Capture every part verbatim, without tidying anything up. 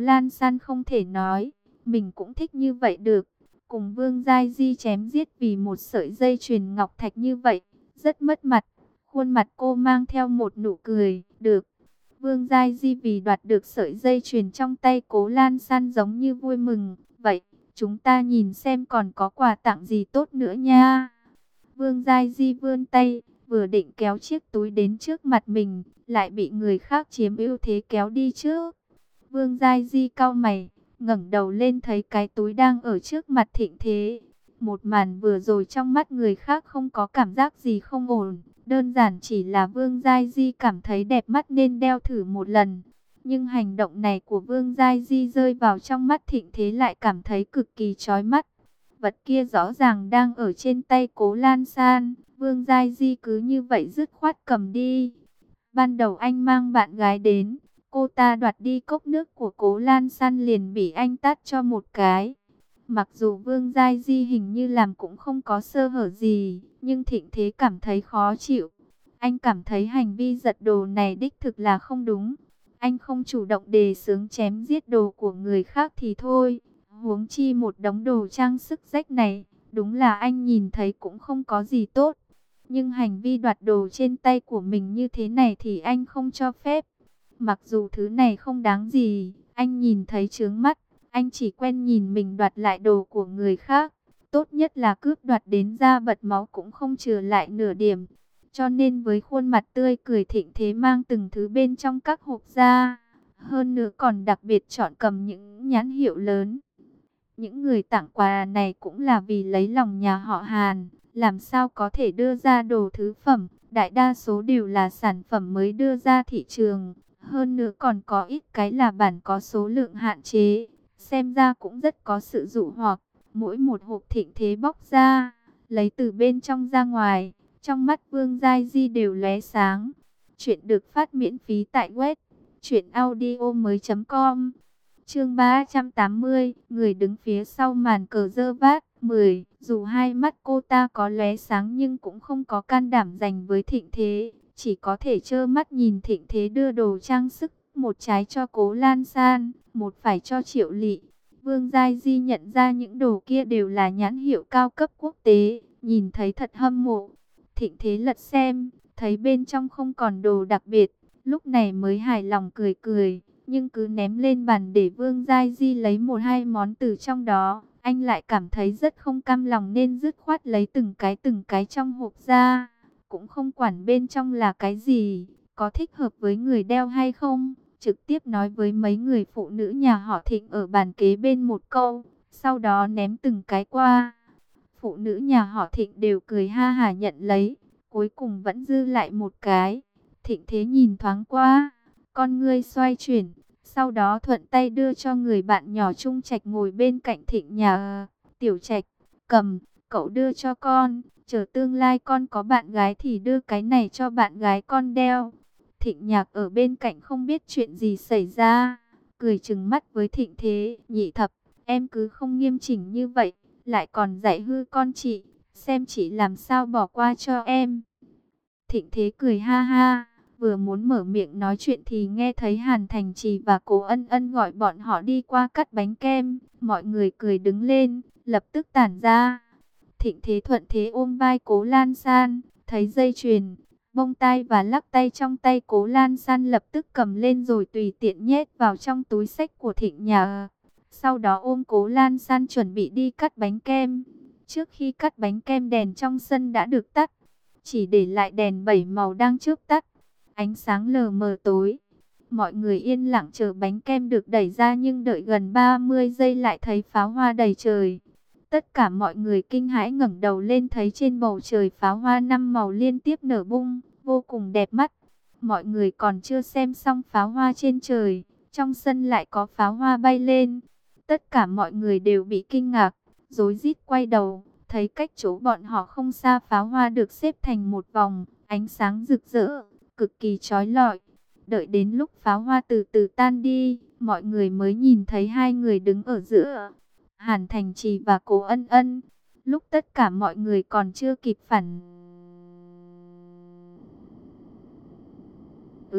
Lan San không thể nói, mình cũng thích như vậy được. Cùng Vương Giai Di chém giết vì một sợi dây chuyền ngọc thạch như vậy, rất mất mặt. Khuôn mặt cô mang theo một nụ cười, được. Vương Giai Di vì đoạt được sợi dây chuyền trong tay Cố Lan San giống như vui mừng. Vậy, chúng ta nhìn xem còn có quà tặng gì tốt nữa nha. Vương Giai Di vươn tay, vừa định kéo chiếc túi đến trước mặt mình, lại bị người khác chiếm ưu thế kéo đi trước. Vương Giai Di cau mày, ngẩng đầu lên thấy cái túi đang ở trước mặt Thịnh Thế. Một màn vừa rồi trong mắt người khác không có cảm giác gì không ổn, đơn giản chỉ là Vương Giai Di cảm thấy đẹp mắt nên đeo thử một lần. Nhưng hành động này của Vương Giai Di rơi vào trong mắt Thịnh Thế lại cảm thấy cực kỳ chói mắt. Vật kia rõ ràng đang ở trên tay Cố Lan San, Vương Giai Di cứ như vậy dứt khoát cầm đi. Ban đầu anh mang bạn gái đến, cô ta đoạt đi cốc nước của Cố Lan San liền bị anh tát cho một cái. Mặc dù Vương Giai Di hình như làm cũng không có sơ hở gì, nhưng Thịnh Thế cảm thấy khó chịu. Anh cảm thấy hành vi giật đồ này đích thực là không đúng. Anh không chủ động đề xướng chém giết đồ của người khác thì thôi, huống chi một đống đồ trang sức rách này, đúng là anh nhìn thấy cũng không có gì tốt. Nhưng hành vi đoạt đồ trên tay của mình như thế này thì anh không cho phép. Mặc dù thứ này không đáng gì, anh nhìn thấy chướng mắt, anh chỉ quen nhìn mình đoạt lại đồ của người khác. Tốt nhất là cướp đoạt đến da bật máu cũng không trừ lại nửa điểm. Cho nên với khuôn mặt tươi cười Thịnh Thế mang từng thứ bên trong các hộp ra. Hơn nữa còn đặc biệt chọn cầm những nhãn hiệu lớn. Những người tặng quà này cũng là vì lấy lòng nhà họ Hàn. Làm sao có thể đưa ra đồ thứ phẩm, đại đa số đều là sản phẩm mới đưa ra thị trường. Hơn nữa còn có ít cái là bản có số lượng hạn chế. Xem ra cũng rất có sự dụ hoặc. Mỗi một hộp Thịnh Thế bóc ra, lấy từ bên trong ra ngoài. Trong mắt Vương Giai Di đều lóe sáng. Chuyện được phát miễn phí tại web truyện audio mới chấm com. Chương ba trăm tám mươi, người đứng phía sau màn cờ dơ vát. mười. Dù hai mắt cô ta có lóe sáng nhưng cũng không có can đảm giành với Thịnh Thế. Chỉ có thể trơ mắt nhìn Thịnh Thế đưa đồ trang sức. Một trái cho Cố Lan San, một phải cho Triệu Lị. Vương Giai Di nhận ra những đồ kia đều là nhãn hiệu cao cấp quốc tế. Nhìn thấy thật hâm mộ. Thịnh Thế lật xem, thấy bên trong không còn đồ đặc biệt. Lúc này mới hài lòng cười cười. Nhưng cứ ném lên bàn để Vương Giai Di lấy một hai món từ trong đó. Anh lại cảm thấy rất không cam lòng nên dứt khoát lấy từng cái từng cái trong hộp ra. Cũng không quản bên trong là cái gì, có thích hợp với người đeo hay không. Trực tiếp nói với mấy người phụ nữ nhà họ Thịnh ở bàn kế bên một câu. Sau đó ném từng cái qua. Phụ nữ nhà họ Thịnh đều cười ha hả nhận lấy. Cuối cùng vẫn dư lại một cái. Thịnh Thế nhìn thoáng qua, con ngươi xoay chuyển. Sau đó thuận tay đưa cho người bạn nhỏ Trung Trạch ngồi bên cạnh Thịnh nhà. Tiểu Trạch, cầm, cậu đưa cho con. Chờ tương lai con có bạn gái thì đưa cái này cho bạn gái con đeo. Thịnh Nhạc ở bên cạnh không biết chuyện gì xảy ra. Cười trừng mắt với Thịnh Thế. Nhị thập, em cứ không nghiêm chỉnh như vậy. Lại còn dạy hư con chị. Xem chị làm sao bỏ qua cho em. Thịnh Thế cười ha ha. Vừa muốn mở miệng nói chuyện thì nghe thấy Hàn Thành Trì và Cố Ân Ân gọi bọn họ đi qua cắt bánh kem. Mọi người cười đứng lên, lập tức tản ra. Thịnh Thế thuận thế ôm vai Cố Lan San, thấy dây chuyền, bông tai và lắc tay trong tay Cố Lan San lập tức cầm lên rồi tùy tiện nhét vào trong túi xách của Thịnh nhà. Sau đó ôm Cố Lan San chuẩn bị đi cắt bánh kem. Trước khi cắt bánh kem đèn trong sân đã được tắt, chỉ để lại đèn bảy màu đang chớp tắt. Ánh sáng lờ mờ tối. Mọi người yên lặng chờ bánh kem được đẩy ra nhưng đợi gần ba mươi giây lại thấy pháo hoa đầy trời. Tất cả mọi người kinh hãi ngẩng đầu lên thấy trên bầu trời pháo hoa năm màu liên tiếp nở bung, vô cùng đẹp mắt. Mọi người còn chưa xem xong pháo hoa trên trời, trong sân lại có pháo hoa bay lên. Tất cả mọi người đều bị kinh ngạc, rối rít quay đầu, thấy cách chỗ bọn họ không xa pháo hoa được xếp thành một vòng, ánh sáng rực rỡ, cực kỳ chói lọi. Đợi đến lúc pháo hoa từ từ tan đi, mọi người mới nhìn thấy hai người đứng ở giữa, Hàn Thành Trì và Cố Ân Ân. Lúc tất cả mọi người còn chưa kịp phản ứng,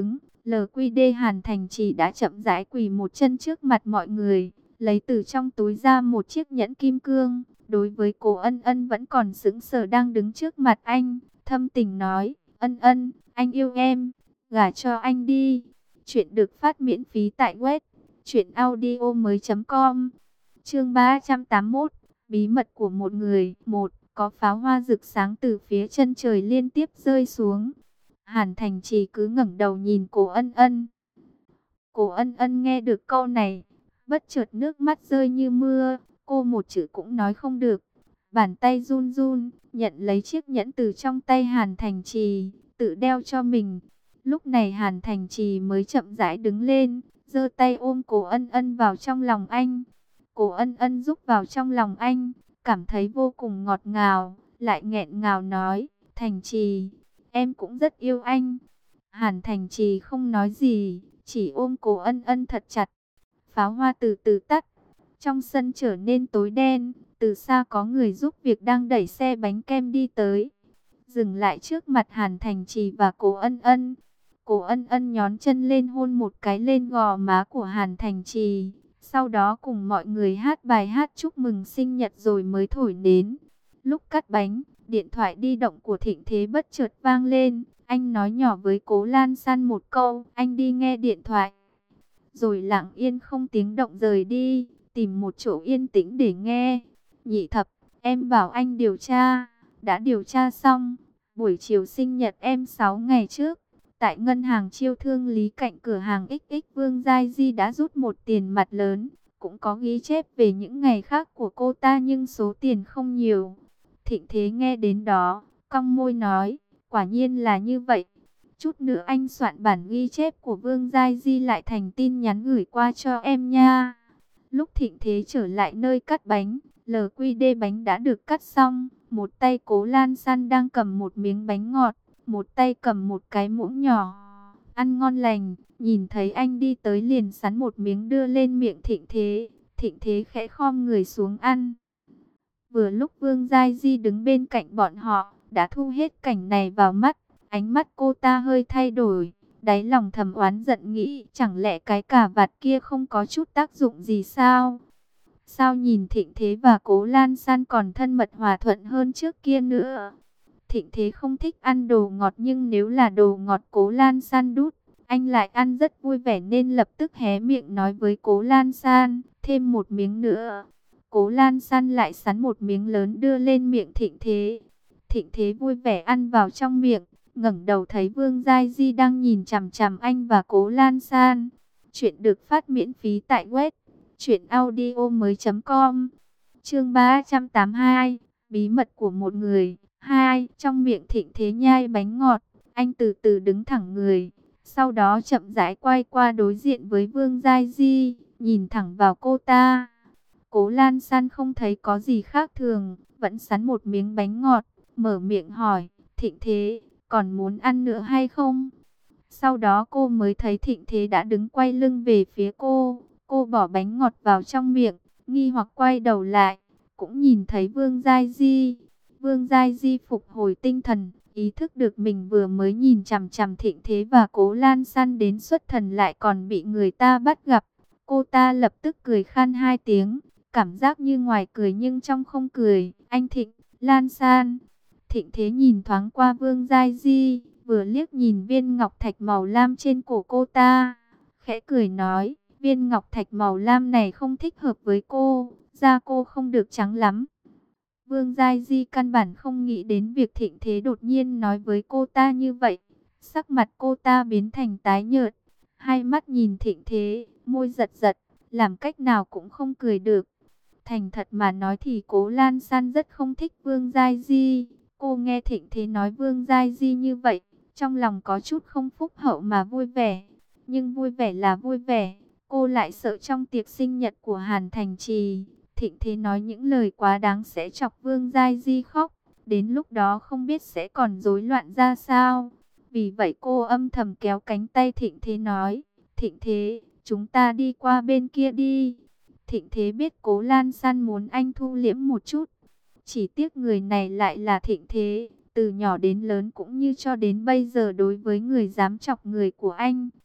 lờ quy đê Hàn Thành Trì đã chậm rãi quỳ một chân trước mặt mọi người, lấy từ trong túi ra một chiếc nhẫn kim cương. Đối với Cố Ân Ân vẫn còn sững sờ đang đứng trước mặt anh, thâm tình nói, Ân Ân, anh yêu em, gả cho anh đi. Chuyện được phát miễn phí tại web truyện audio mới chấm com. Chương ba trăm tám mươi mốt, bí mật của một người. Một, có pháo hoa rực sáng từ phía chân trời liên tiếp rơi xuống. Hàn Thành Trì cứ ngẩng đầu nhìn Cố Ân Ân. Cố Ân Ân nghe được câu này, bất chợt nước mắt rơi như mưa, cô một chữ cũng nói không được. Bàn tay run run, nhận lấy chiếc nhẫn từ trong tay Hàn Thành Trì, tự đeo cho mình. Lúc này Hàn Thành Trì mới chậm rãi đứng lên, giơ tay ôm Cố Ân Ân vào trong lòng anh. Cố Ân Ân rúc vào trong lòng anh, cảm thấy vô cùng ngọt ngào, lại nghẹn ngào nói, Thành Trì, em cũng rất yêu anh. Hàn Thành Trì không nói gì, chỉ ôm Cố Ân Ân thật chặt. Pháo hoa từ từ tắt, trong sân trở nên tối đen. Từ xa có người giúp việc đang đẩy xe bánh kem đi tới, dừng lại trước mặt Hàn Thành Trì và Cố Ân Ân. Cố Ân Ân nhón chân lên hôn một cái lên gò má của Hàn Thành Trì, sau đó cùng mọi người hát bài hát chúc mừng sinh nhật rồi mới thổi nến. Lúc cắt bánh, điện thoại di động của Thịnh Thế bất chợt vang lên. Anh nói nhỏ với Cố Lan San một câu, anh đi nghe điện thoại, rồi lặng yên không tiếng động rời đi, tìm một chỗ yên tĩnh để nghe. Nhị thập, em bảo anh điều tra, đã điều tra xong. Buổi chiều sinh nhật em sáu ngày trước, tại ngân hàng Chiêu Thương Lý cạnh cửa hàng ích ích Vương Giai Di đã rút một tiền mặt lớn, cũng có ghi chép về những ngày khác của cô ta nhưng số tiền không nhiều. Thịnh Thế nghe đến đó, cong môi nói, quả nhiên là như vậy. Chút nữa anh soạn bản ghi chép của Vương Giai Di lại thành tin nhắn gửi qua cho em nha. Lúc Thịnh Thế trở lại nơi cắt bánh, lờ quy đê bánh đã được cắt xong. Một tay Cố Lan San đang cầm một miếng bánh ngọt, một tay cầm một cái muỗng nhỏ, ăn ngon lành. Nhìn thấy anh đi tới liền sắn một miếng đưa lên miệng Thịnh Thế. Thịnh Thế khẽ khom người xuống ăn. Vừa lúc Vương Giai Di đứng bên cạnh bọn họ, đã thu hết cảnh này vào mắt. Ánh mắt cô ta hơi thay đổi, đáy lòng thầm oán giận nghĩ, chẳng lẽ cái cà vạt kia không có chút tác dụng gì sao? Sao nhìn Thịnh Thế và Cố Lan San còn thân mật hòa thuận hơn trước kia nữa? Thịnh Thế không thích ăn đồ ngọt, nhưng nếu là đồ ngọt Cố Lan San đút, anh lại ăn rất vui vẻ nên lập tức hé miệng nói với Cố Lan San, thêm một miếng nữa. Cố Lan San lại sắn một miếng lớn đưa lên miệng Thịnh Thế. Thịnh Thế vui vẻ ăn vào trong miệng, ngẩng đầu thấy Vương Giai Di đang nhìn chằm chằm anh và Cố Lan San. Chuyện được phát miễn phí tại web truyện audio mới chấm com. Chương ba trăm tám mươi hai, bí mật của một người. Hai, trong miệng Thịnh Thế nhai bánh ngọt, anh từ từ đứng thẳng người, sau đó chậm rãi quay qua đối diện với Vương Giai Di, nhìn thẳng vào cô ta. Cố Lan San không thấy có gì khác thường, vẫn sắn một miếng bánh ngọt, mở miệng hỏi, Thịnh Thế, còn muốn ăn nữa hay không? Sau đó cô mới thấy Thịnh Thế đã đứng quay lưng về phía cô. Cô bỏ bánh ngọt vào trong miệng, nghi hoặc quay đầu lại, cũng nhìn thấy Vương Giai Di. Vương Giai Di phục hồi tinh thần, ý thức được mình vừa mới nhìn chằm chằm Thịnh Thế và Cố Lan San đến xuất thần lại còn bị người ta bắt gặp. Cô ta lập tức cười khan hai tiếng, cảm giác như ngoài cười nhưng trong không cười. Anh Thịnh, Lan San. Thịnh Thế nhìn thoáng qua Vương Giai Di, vừa liếc nhìn viên ngọc thạch màu lam trên cổ cô ta, khẽ cười nói, viên ngọc thạch màu lam này không thích hợp với cô, da cô không được trắng lắm. Vương Giai Di căn bản không nghĩ đến việc Thịnh Thế đột nhiên nói với cô ta như vậy. Sắc mặt cô ta biến thành tái nhợt, hai mắt nhìn Thịnh Thế, môi giật giật, làm cách nào cũng không cười được. Thành thật mà nói thì Cố Lan San rất không thích Vương Giai Di. Cô nghe Thịnh Thế nói Vương Giai Di như vậy, trong lòng có chút không phúc hậu mà vui vẻ. Nhưng vui vẻ là vui vẻ, cô lại sợ trong tiệc sinh nhật của Hàn Thành Trì, Thịnh Thế nói những lời quá đáng sẽ chọc Vương Giai Di khóc. Đến lúc đó không biết sẽ còn rối loạn ra sao. Vì vậy cô âm thầm kéo cánh tay Thịnh Thế nói, Thịnh Thế, chúng ta đi qua bên kia đi. Thịnh Thế biết Cố Lan San muốn anh thu liễm một chút. Chỉ tiếc người này lại là Thịnh Thế. Từ nhỏ đến lớn cũng như cho đến bây giờ đối với người dám chọc người của anh,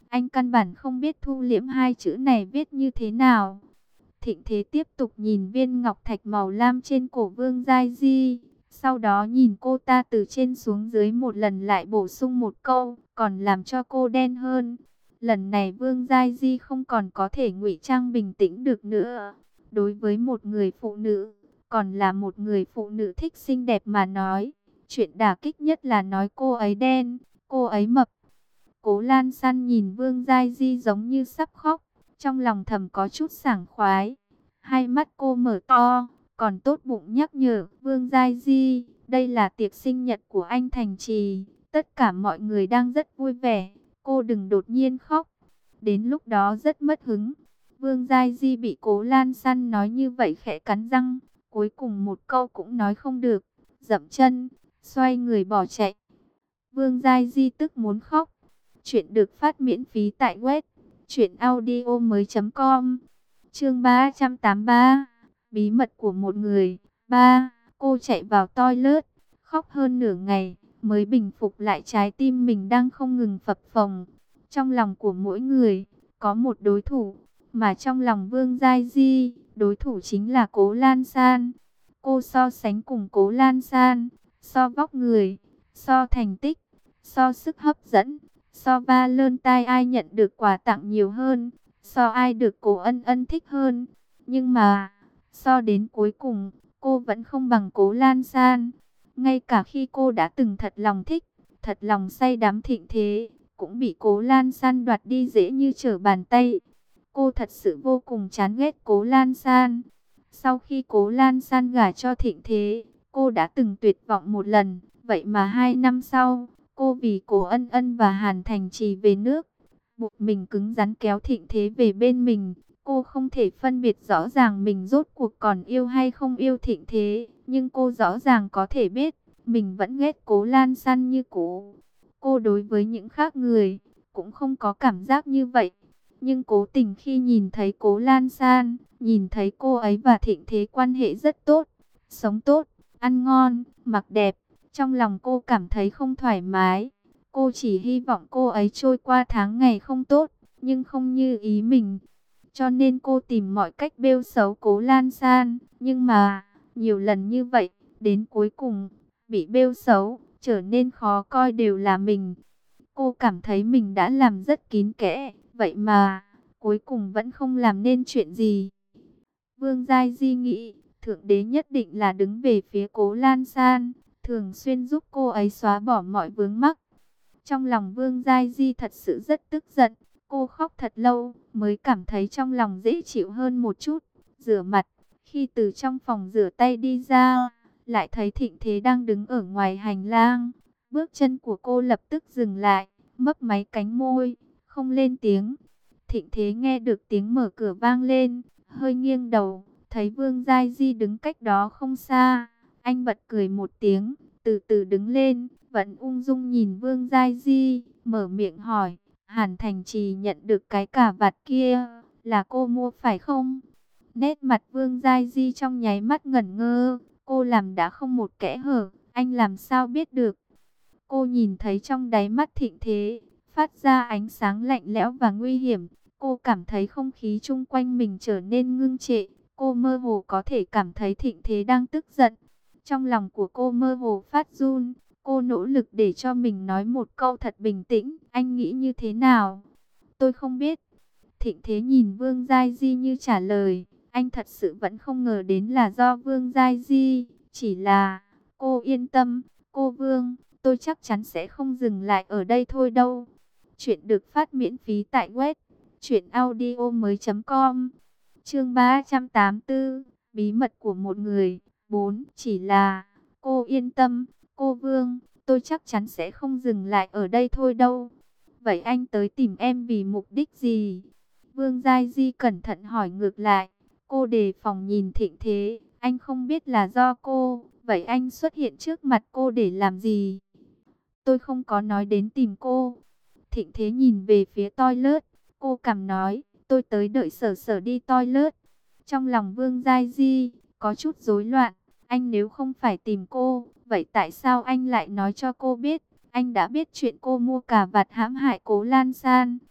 Anh căn bản không biết thu liễm hai chữ này viết như thế nào. Thịnh Thế tiếp tục nhìn viên ngọc thạch màu lam trên cổ Vương Giai Di. Sau đó nhìn cô ta từ trên xuống dưới một lần, lại bổ sung một câu, còn làm cho cô đen hơn. Lần này Vương Giai Di không còn có thể ngụy trang bình tĩnh được nữa. Đối với một người phụ nữ, còn là một người phụ nữ thích xinh đẹp mà nói, chuyện đả kích nhất là nói cô ấy đen, cô ấy mập. Cố Lan San nhìn Vương Giai Di giống như sắp khóc, trong lòng thầm có chút sảng khoái. Hai mắt cô mở to, còn tốt bụng nhắc nhở Vương Giai Di, đây là tiệc sinh nhật của anh Thành Trì, tất cả mọi người đang rất vui vẻ, cô đừng đột nhiên khóc, đến lúc đó rất mất hứng. Vương Giai Di bị Cố Lan San nói như vậy khẽ cắn răng, cuối cùng một câu cũng nói không được, dậm chân, xoay người bỏ chạy. Vương Giai Di tức muốn khóc. Chuyện được phát miễn phí tại web truyện audio mới.com. Chương ba trăm tám mươi ba. Bí mật của một người. Ba. Cô chạy vào toilet, khóc hơn nửa ngày mới bình phục lại trái tim mình đang không ngừng phập phồng. Trong lòng của mỗi người có một đối thủ, mà trong lòng Vương Giai Di, đối thủ chính là Cố Lan San. Cô so sánh cùng Cố Lan San, so vóc người, so thành tích, so sức hấp dẫn, so ba lơn tai ai nhận được quà tặng nhiều hơn, so ai được Cố Ân Ân thích hơn. Nhưng mà, so đến cuối cùng, cô vẫn không bằng Cố Lan San. Ngay cả khi cô đã từng thật lòng thích, thật lòng say đắm Thịnh Thế, cũng bị Cố Lan San đoạt đi dễ như trở bàn tay. Cô thật sự vô cùng chán ghét Cố Lan San. Sau khi Cố Lan San gả cho Thịnh Thế, cô đã từng tuyệt vọng một lần. Vậy mà hai năm sau, cô vì Cố Ân Ân và Hàn Thành Trì về nước, buộc mình cứng rắn kéo Thịnh Thế về bên mình. Cô không thể phân biệt rõ ràng mình rốt cuộc còn yêu hay không yêu Thịnh Thế, nhưng cô rõ ràng có thể biết, mình vẫn ghét Cố Lan San như cũ. Cô đối với những khác người, cũng không có cảm giác như vậy. Nhưng cố tình khi nhìn thấy Cố Lan San, nhìn thấy cô ấy và Thịnh Thế quan hệ rất tốt, sống tốt, ăn ngon, mặc đẹp, trong lòng cô cảm thấy không thoải mái. Cô chỉ hy vọng cô ấy trôi qua tháng ngày không tốt, nhưng không như ý mình. Cho nên cô tìm mọi cách bêu xấu Cố Lan San. Nhưng mà, nhiều lần như vậy, đến cuối cùng, bị bêu xấu, trở nên khó coi đều là mình. Cô cảm thấy mình đã làm rất kín kẽ, vậy mà, cuối cùng vẫn không làm nên chuyện gì. Vương Giai Di nghĩ, Thượng Đế nhất định là đứng về phía Cố Lan San, thường xuyên giúp cô ấy xóa bỏ mọi vướng mắc. Trong lòng Vương Giai Di thật sự rất tức giận, cô khóc thật lâu, mới cảm thấy trong lòng dễ chịu hơn một chút. Rửa mặt, khi từ trong phòng rửa tay đi ra, lại thấy Thịnh Thế đang đứng ở ngoài hành lang. Bước chân của cô lập tức dừng lại, mấp máy cánh môi, không lên tiếng. Thịnh Thế nghe được tiếng mở cửa vang lên, hơi nghiêng đầu, thấy Vương Giai Di đứng cách đó không xa. Anh bật cười một tiếng, từ từ đứng lên, vẫn ung dung nhìn Vương Giai Di, mở miệng hỏi, Hàn Thành Trì nhận được cái cà vạt kia, là cô mua phải không? Nét mặt Vương Giai Di trong nháy mắt ngẩn ngơ, cô làm đã không một kẽ hở, anh làm sao biết được? Cô nhìn thấy trong đáy mắt Thịnh Thế, phát ra ánh sáng lạnh lẽo và nguy hiểm. Cô cảm thấy không khí chung quanh mình trở nên ngưng trệ. Cô mơ hồ có thể cảm thấy Thịnh Thế đang tức giận. Trong lòng của cô mơ hồ phát run. Cô nỗ lực để cho mình nói một câu thật bình tĩnh. Anh nghĩ như thế nào? Tôi không biết. Thịnh Thế nhìn Vương Giai Di như trả lời. Anh thật sự vẫn không ngờ đến là do Vương Giai Di. Chỉ là, cô yên tâm, cô Vương, tôi chắc chắn sẽ không dừng lại ở đây thôi đâu. Chuyện được phát miễn phí tại web truyện audio mới.com. Chương ba trăm tám mươi tư. Bí mật của một người. Bốn. Chỉ là, cô yên tâm, cô Vương, tôi chắc chắn sẽ không dừng lại ở đây thôi đâu. Vậy anh tới tìm em vì mục đích gì? Vương Giai Di cẩn thận hỏi ngược lại. Cô đề phòng nhìn Thịnh Thế. Anh không biết là do cô. Vậy anh xuất hiện trước mặt cô để làm gì? Tôi không có nói đến tìm cô. Thịnh Thế nhìn về phía toilet. Cô cảm nói, tôi tới đợi Sở Sở đi toilet. Trong lòng Vương Giai Di có chút rối loạn. Anh nếu không phải tìm cô, vậy tại sao anh lại nói cho cô biết? Anh đã biết chuyện cô mua cà vạt hãm hại Cố Lan San.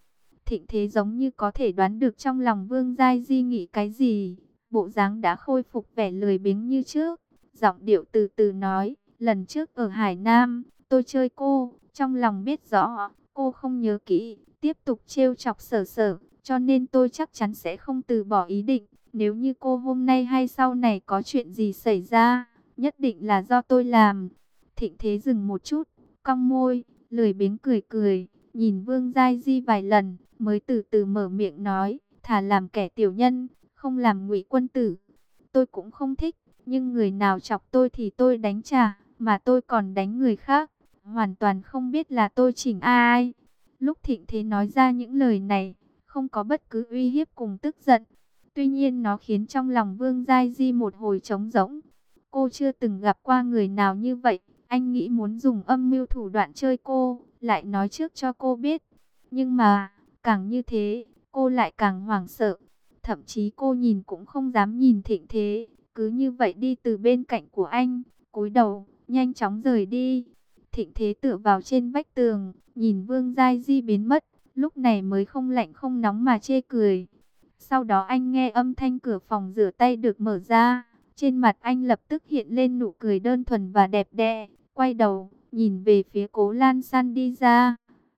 Thịnh Thế giống như có thể đoán được trong lòng Vương Giai Di nghĩ cái gì. Bộ dáng đã khôi phục vẻ lười biếng như trước. Giọng điệu từ từ nói, lần trước ở Hải Nam, tôi chơi cô, trong lòng biết rõ, cô không nhớ kỹ, tiếp tục trêu chọc Sở Sở, cho nên tôi chắc chắn sẽ không từ bỏ ý định. Nếu như cô hôm nay hay sau này có chuyện gì xảy ra, nhất định là do tôi làm. Thịnh Thế dừng một chút, cong môi, lười biếng cười cười, nhìn Vương Giai Di vài lần, mới từ từ mở miệng nói, thà làm kẻ tiểu nhân, không làm ngụy quân tử. Tôi cũng không thích, nhưng người nào chọc tôi thì tôi đánh trả, mà tôi còn đánh người khác, hoàn toàn không biết là tôi chỉnh ai. Lúc Thịnh Thế nói ra những lời này, không có bất cứ uy hiếp cùng tức giận. Tuy nhiên nó khiến trong lòng Vương Giai Di một hồi trống rỗng. Cô chưa từng gặp qua người nào như vậy. Anh nghĩ muốn dùng âm mưu thủ đoạn chơi cô, lại nói trước cho cô biết. Nhưng mà, càng như thế, cô lại càng hoảng sợ. Thậm chí cô nhìn cũng không dám nhìn Thịnh Thế. Cứ như vậy đi từ bên cạnh của anh, cúi đầu, nhanh chóng rời đi. Thịnh Thế tựa vào trên vách tường, nhìn Vương Giai Di biến mất. Lúc này mới không lạnh không nóng mà chê cười. Sau đó anh nghe âm thanh cửa phòng rửa tay được mở ra. Trên mặt anh lập tức hiện lên nụ cười đơn thuần và đẹp đẽ. Quay đầu, nhìn về phía Cố Lan San đi ra.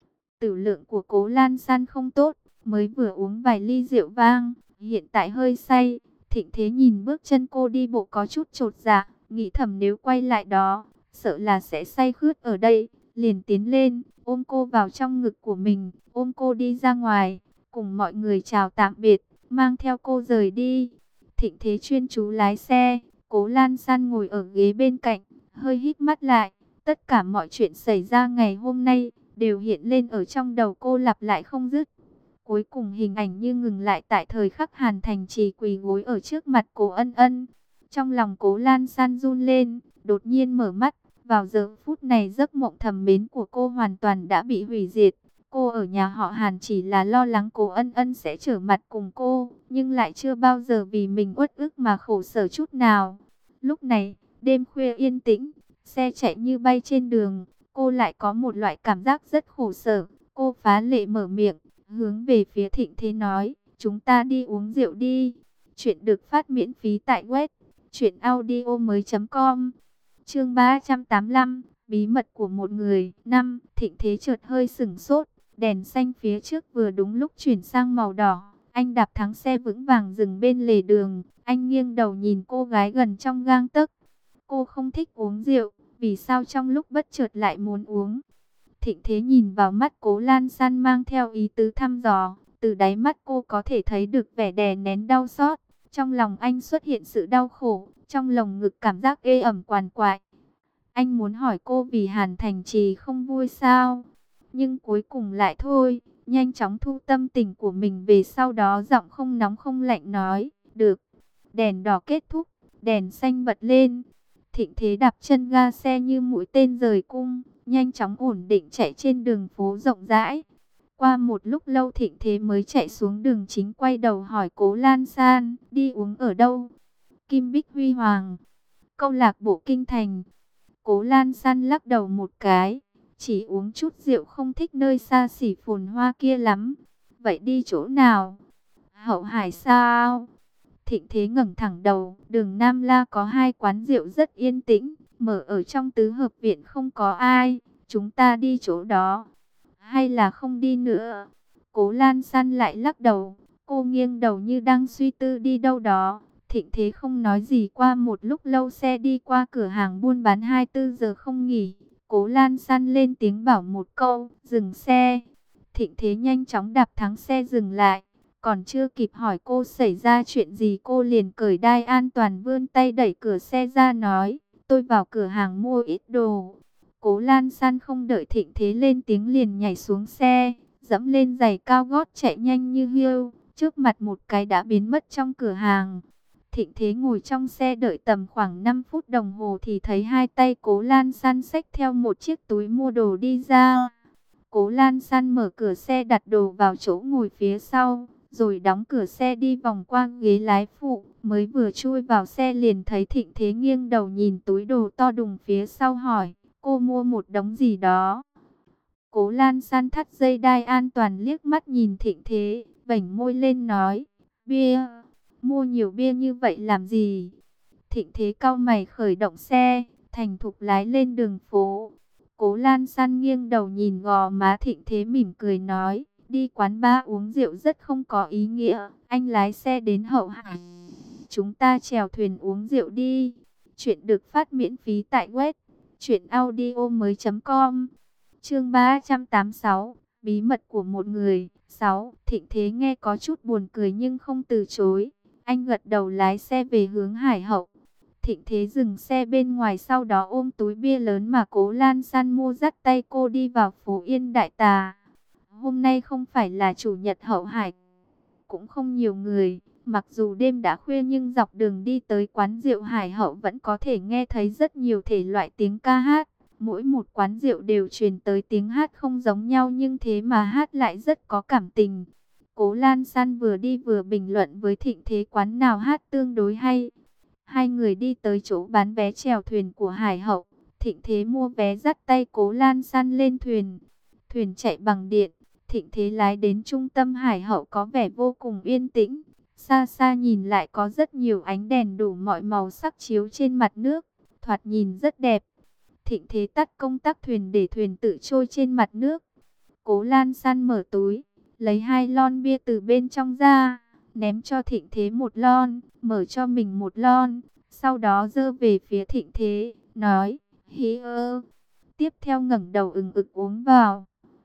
Tử lượng của Cố Lan San không tốt, mới vừa uống vài ly rượu vang, hiện tại hơi say. Thịnh Thế nhìn bước chân cô đi bộ có chút chột dạ, nghĩ thầm nếu quay lại đó, sợ là sẽ say khướt ở đây. Liền tiến lên, ôm cô vào trong ngực của mình, ôm cô đi ra ngoài, cùng mọi người chào tạm biệt, mang theo cô rời đi. Thịnh Thế chuyên chú lái xe, Cố Lan San ngồi ở ghế bên cạnh, hơi híp mắt lại. Tất cả mọi chuyện xảy ra ngày hôm nay đều hiện lên ở trong đầu cô lặp lại không dứt. Cuối cùng hình ảnh như ngừng lại tại thời khắc Hàn Thành Trì quỳ gối ở trước mặt Cố Ân Ân. Trong lòng Cố Lan San run lên, đột nhiên mở mắt. Vào giờ phút này giấc mộng thầm mến của cô hoàn toàn đã bị hủy diệt. Cô ở nhà họ Hàn chỉ là lo lắng Cố Ân Ân sẽ trở mặt cùng cô, nhưng lại chưa bao giờ vì mình uất ức mà khổ sở chút nào. Lúc này, đêm khuya yên tĩnh, xe chạy như bay trên đường, cô lại có một loại cảm giác rất khổ sở. Cô phá lệ mở miệng, hướng về phía Thịnh Thế nói, chúng ta đi uống rượu đi. Chuyện được phát miễn phí tại web truyện audio mới chấm com. Chương ba trăm tám mươi lăm, bí mật của một người. Năm, Thịnh Thế chợt hơi sửng sốt, đèn xanh phía trước vừa đúng lúc chuyển sang màu đỏ. Anh đạp thắng xe vững vàng dừng bên lề đường, anh nghiêng đầu nhìn cô gái gần trong gang tấc. Cô không thích uống rượu, vì sao trong lúc bất chợt lại muốn uống? Thịnh Thế nhìn vào mắt Cố Lan San mang theo ý tứ thăm dò, từ đáy mắt cô có thể thấy được vẻ đè nén đau xót. Trong lòng anh xuất hiện sự đau khổ, trong lồng ngực cảm giác ê ẩm quằn quại. Anh muốn hỏi cô vì Hàn Thành Trì không vui sao? Nhưng cuối cùng lại thôi, nhanh chóng thu tâm tình của mình về, sau đó giọng không nóng không lạnh nói, được. Đèn đỏ kết thúc, đèn xanh bật lên. Thịnh Thế đạp chân ga xe như mũi tên rời cung, nhanh chóng ổn định chạy trên đường phố rộng rãi. Qua một lúc lâu Thịnh Thế mới chạy xuống đường chính, quay đầu hỏi Cố Lan San, đi uống ở đâu? Kim Bích Huy Hoàng, câu lạc bộ Kinh Thành. Cố Lan San lắc đầu một cái, chỉ uống chút rượu, không thích nơi xa xỉ phồn hoa kia lắm. Vậy đi chỗ nào? Hậu Hải sao? Thịnh Thế ngẩng thẳng đầu, đường Nam La có hai quán rượu rất yên tĩnh, mở ở trong tứ hợp viện không có ai, chúng ta đi chỗ đó. Hay là không đi nữa? Cố Lan San lại lắc đầu, cô nghiêng đầu như đang suy tư đi đâu đó. Thịnh Thế không nói gì. Qua một lúc lâu xe đi qua cửa hàng buôn bán hai mươi tư giờ không nghỉ. Cố Lan San lên tiếng bảo một câu, dừng xe. Thịnh Thế nhanh chóng đạp thắng xe dừng lại. Còn chưa kịp hỏi cô xảy ra chuyện gì, cô liền cởi đai an toàn, vươn tay đẩy cửa xe ra nói, tôi vào cửa hàng mua ít đồ. Cố Lan San không đợi Thịnh Thế lên tiếng liền nhảy xuống xe, dẫm lên giày cao gót chạy nhanh như hiêu, trước mặt một cái đã biến mất trong cửa hàng. Thịnh Thế ngồi trong xe đợi tầm khoảng năm phút đồng hồ thì thấy hai tay Cố Lan San xách theo một chiếc túi mua đồ đi ra. Cố Lan San mở cửa xe đặt đồ vào chỗ ngồi phía sau, rồi đóng cửa xe đi vòng qua ghế lái phụ. Mới vừa chui vào xe liền thấy Thịnh Thế nghiêng đầu nhìn túi đồ to đùng phía sau hỏi, cô mua một đống gì đó? Cố Lan San thắt dây đai an toàn liếc mắt nhìn Thịnh Thế, vểnh môi lên nói, bia, mua nhiều bia như vậy làm gì? Thịnh Thế cau mày khởi động xe, thành thục lái lên đường phố. Cố Lan San nghiêng đầu nhìn gò má Thịnh Thế mỉm cười nói, đi quán bar uống rượu rất không có ý nghĩa, anh lái xe đến Hậu Hải. Chúng ta chèo thuyền uống rượu đi. Chuyện được phát miễn phí tại web truyện audio mới chấm com. Chương ba trăm tám mươi sáu, bí mật của một người. sáu. Thịnh Thế nghe có chút buồn cười nhưng không từ chối. Anh gật đầu lái xe về hướng Hải Hậu. Thịnh Thế dừng xe bên ngoài, sau đó ôm túi bia lớn mà Cố Lan San mua, dắt tay cô đi vào phố Yên Đại Tà. Hôm nay không phải là chủ nhật Hậu Hải, cũng không nhiều người. Mặc dù đêm đã khuya nhưng dọc đường đi tới quán rượu Hải Hậu vẫn có thể nghe thấy rất nhiều thể loại tiếng ca hát. Mỗi một quán rượu đều truyền tới tiếng hát không giống nhau, nhưng thế mà hát lại rất có cảm tình. Cố Lan San vừa đi vừa bình luận với Thịnh Thế quán nào hát tương đối hay. Hai người đi tới chỗ bán vé chèo thuyền của Hải Hậu. Thịnh Thế mua vé dắt tay Cố Lan San lên thuyền. Thuyền chạy bằng điện. Thịnh Thế lái đến trung tâm Hải Hậu có vẻ vô cùng yên tĩnh. Xa xa nhìn lại có rất nhiều ánh đèn đủ mọi màu sắc chiếu trên mặt nước, thoạt nhìn rất đẹp. Thịnh Thế tắt công tắc thuyền để thuyền tự trôi trên mặt nước. Cố Lan San mở túi, lấy hai lon bia từ bên trong ra, ném cho Thịnh Thế một lon, mở cho mình một lon, sau đó giơ về phía Thịnh Thế, nói, hí ơ. Tiếp theo ngẩng đầu ừng ực uống vào.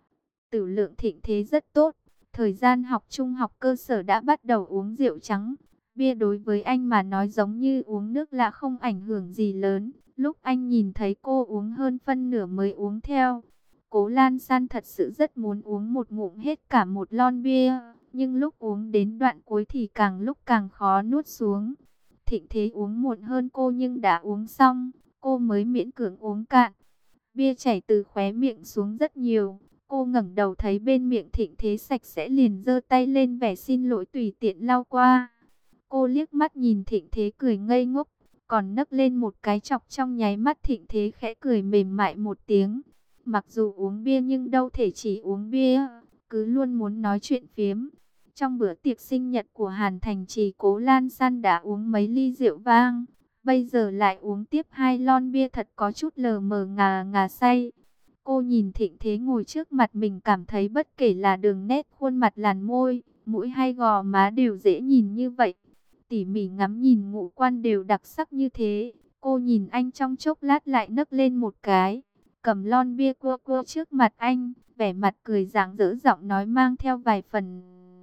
Tử lượng Thịnh Thế rất tốt. Thời gian học trung học cơ sở đã bắt đầu uống rượu trắng. Bia đối với anh mà nói giống như uống nước lạ, không ảnh hưởng gì lớn. Lúc anh nhìn thấy cô uống hơn phân nửa mới uống theo. Cố Lan San thật sự rất muốn uống một ngụm hết cả một lon bia. Nhưng lúc uống đến đoạn cuối thì càng lúc càng khó nuốt xuống. Thịnh Thế uống muộn hơn cô nhưng đã uống xong. Cô mới miễn cưỡng uống cạn. Bia chảy từ khóe miệng xuống rất nhiều. Cô ngẩng đầu thấy bên miệng Thịnh Thế sạch sẽ liền giơ tay lên vẻ xin lỗi tùy tiện lau qua. Cô liếc mắt nhìn Thịnh Thế cười ngây ngốc, còn nấc lên một cái chọc, trong nháy mắt Thịnh Thế khẽ cười mềm mại một tiếng. Mặc dù uống bia nhưng đâu thể chỉ uống bia, cứ luôn muốn nói chuyện phiếm. Trong bữa tiệc sinh nhật của Hàn Thành Trì, Cố Lan San đã uống mấy ly rượu vang, bây giờ lại uống tiếp hai lon bia, thật có chút lờ mờ ngà ngà say. Cô nhìn Thịnh Thế ngồi trước mặt mình, cảm thấy bất kể là đường nét khuôn mặt, làn môi, mũi hay gò má đều dễ nhìn như vậy. Tỉ mỉ ngắm nhìn ngũ quan đều đặc sắc như thế. Cô nhìn anh trong chốc lát lại nấc lên một cái, cầm lon bia cua cua trước mặt anh, vẻ mặt cười rạng rỡ, giọng nói mang theo vài phần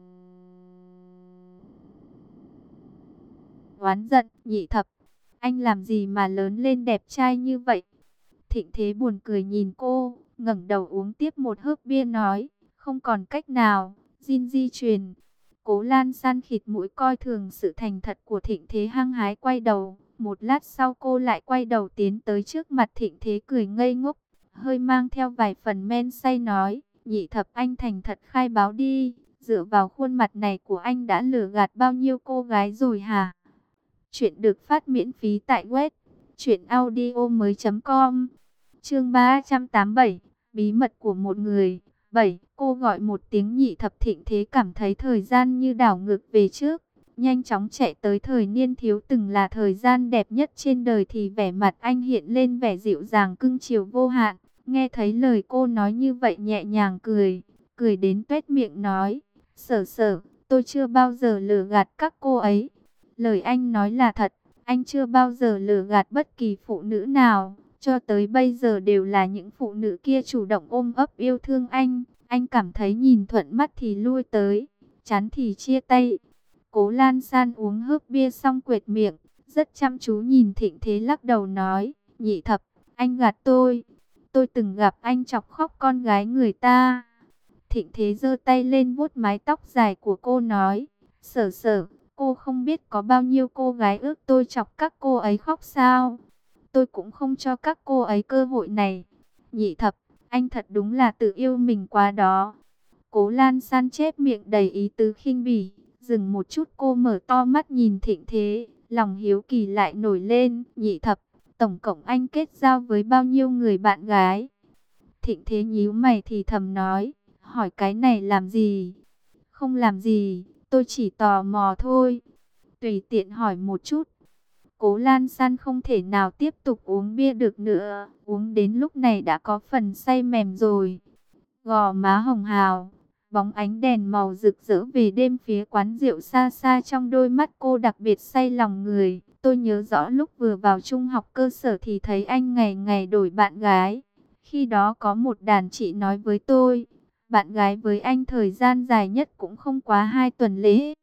oán giận, Nhị Thập, anh làm gì mà lớn lên đẹp trai như vậy? Thịnh Thế buồn cười nhìn cô, ngẩng đầu uống tiếp một hớp bia nói, không còn cách nào, Jin di truyền. Cố Lan San khịt mũi coi thường sự thành thật của Thịnh Thế, hăng hái quay đầu. Một lát sau cô lại quay đầu tiến tới trước mặt Thịnh Thế cười ngây ngốc, hơi mang theo vài phần men say nói, Nhị Thập, anh thành thật khai báo đi, dựa vào khuôn mặt này của anh đã lừa gạt bao nhiêu cô gái rồi hả? Chuyện được phát miễn phí tại web truyện audio mới chấm com. Chương ba trăm tám mươi bảy, bí mật của một người. bảy. Cô gọi một tiếng Nhị Thập. Thịnh Thế cảm thấy thời gian như đảo ngược về trước, nhanh chóng chạy tới thời niên thiếu từng là thời gian đẹp nhất trên đời, thì vẻ mặt anh hiện lên vẻ dịu dàng cưng chiều vô hạn. Nghe thấy lời cô nói như vậy nhẹ nhàng cười, cười đến tuét miệng nói, Sở Sở, tôi chưa bao giờ lừa gạt các cô ấy. Lời anh nói là thật, anh chưa bao giờ lừa gạt bất kỳ phụ nữ nào. Cho tới bây giờ đều là những phụ nữ kia chủ động ôm ấp yêu thương anh. Anh cảm thấy nhìn thuận mắt thì lui tới, chán thì chia tay. Cố Lan San uống hớp bia xong quệt miệng, rất chăm chú nhìn Thịnh Thế, lắc đầu nói, Nhị Thập, anh gạt tôi. Tôi từng gặp anh chọc khóc con gái người ta. Thịnh Thế giơ tay lên vuốt mái tóc dài của cô nói, Sở Sở, cô không biết có bao nhiêu cô gái ước tôi chọc các cô ấy khóc sao? Tôi cũng không cho các cô ấy cơ hội này. Nhị Thập, anh thật đúng là tự yêu mình quá đó. Cố Lan San chép miệng đầy ý tứ khinh bỉ. Dừng một chút cô mở to mắt nhìn Thịnh Thế, lòng hiếu kỳ lại nổi lên. Nhị Thập, tổng cộng anh kết giao với bao nhiêu người bạn gái? Thịnh Thế nhíu mày thì thầm nói, hỏi cái này làm gì? Không làm gì, tôi chỉ tò mò thôi. Tùy tiện hỏi một chút. Cố Lan San không thể nào tiếp tục uống bia được nữa, uống đến lúc này đã có phần say mềm rồi. Gò má hồng hào, bóng ánh đèn màu rực rỡ về đêm phía quán rượu xa xa trong đôi mắt cô đặc biệt say lòng người. Tôi nhớ rõ lúc vừa vào trung học cơ sở thì thấy anh ngày ngày đổi bạn gái. Khi đó có một đàn chị nói với tôi, bạn gái với anh thời gian dài nhất cũng không quá hai tuần lễ.